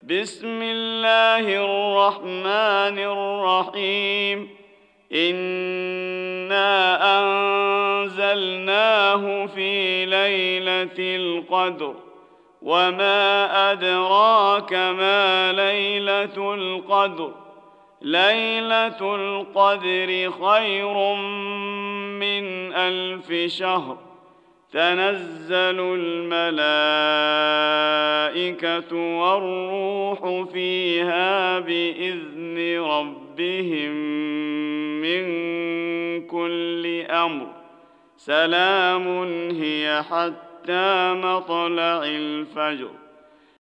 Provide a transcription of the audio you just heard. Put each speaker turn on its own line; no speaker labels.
بسم الله الرحمن الرحيم إنا أنزلناه في ليلة القدر وما أدراك ما ليلة القدر ليلة القدر خير من 1000 شهر تنزل الملائكة والروح فيها بإذن ربهم من كل أمر سلام هي حتى مطلع الفجر